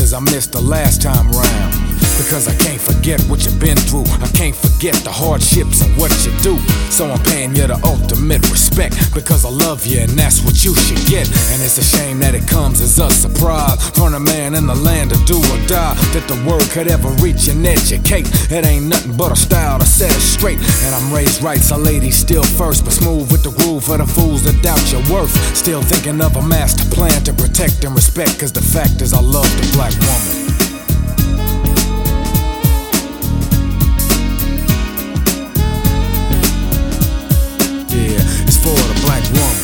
cause I missed the last time round. Because I can't forget what you've been through. I can't forget the hardships and what you do. So I'm paying you the ultimate respect, because I love you and that's what you should get. And it's a shame that it comes as a surprise from a man in the land of do or die, that the word could ever reach and educate. It ain't nothing but a style to set it straight. And I'm raised right, so ladies still first, but smooth with the groove for the fools that doubt your worth. Still thinking of a master plan to protect and respect, cause the fact is I love the black woman. For the black woman.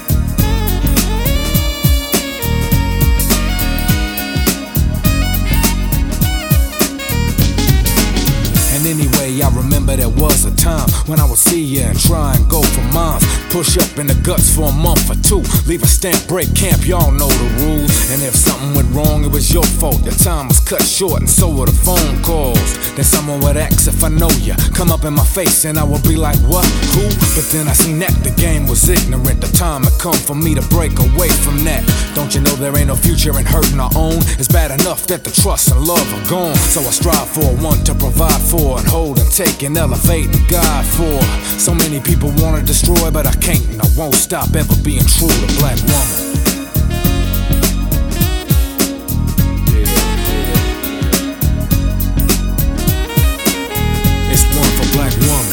And anyway, I remember there was a time when I would see you and try and go for mines. Push up in the guts for a month or two, leave a stamp, break camp, y'all know the rules. And if something went wrong, it was your fault. The time was cut short and so were the phone calls. Then someone would ask if I know you, come up in my face and I would be like, what, who? But then I seen that the game was ignorant. The time had come for me to break away from that. Don't you know there ain't no future in hurting our own? It's bad enough that the trust and love are gone. So I strive for one to provide for and hold and take and elevate and guide for. So many people wanna destroy, but I can't and I won't stop ever being true to black woman. It's one for black woman.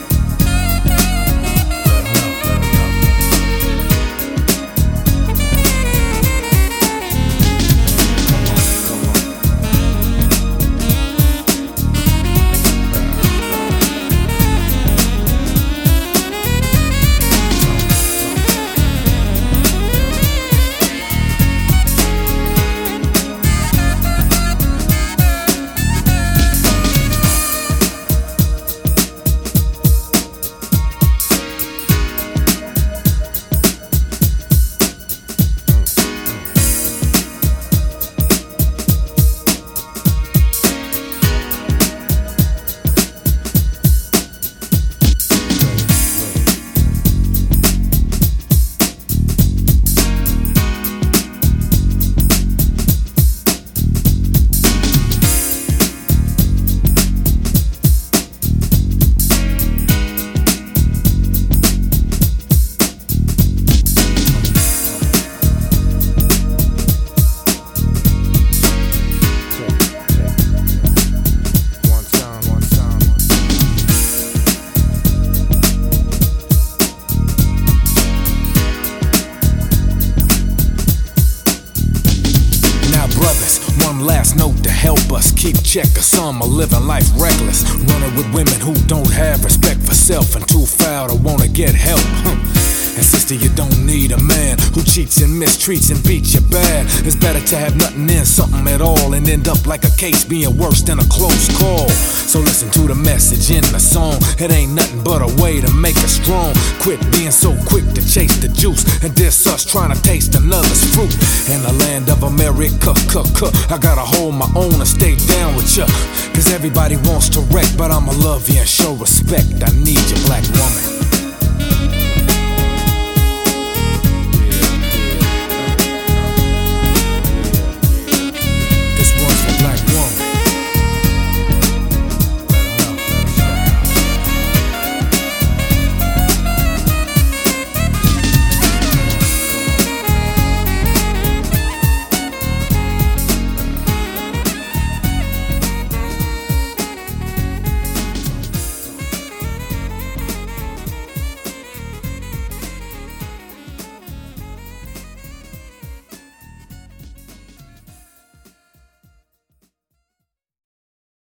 One last note to help us keep check, cause some are living life reckless, running with women who don't have respect for self and too foul to wanna get help. And sister, you don't need a man who cheats and mistreats and beats you bad. It's better to have nothing in something at all and end up like a case being worse than a close call. So listen to the message in the song. It ain't nothing but a way to make us strong. Quit being so quick to chase the juice and diss us trying to taste another's fruit. In the land of America, I gotta hold my own and stay down with ya, cause everybody wants to wreck, but I'ma love you and show respect. I need you, black woman.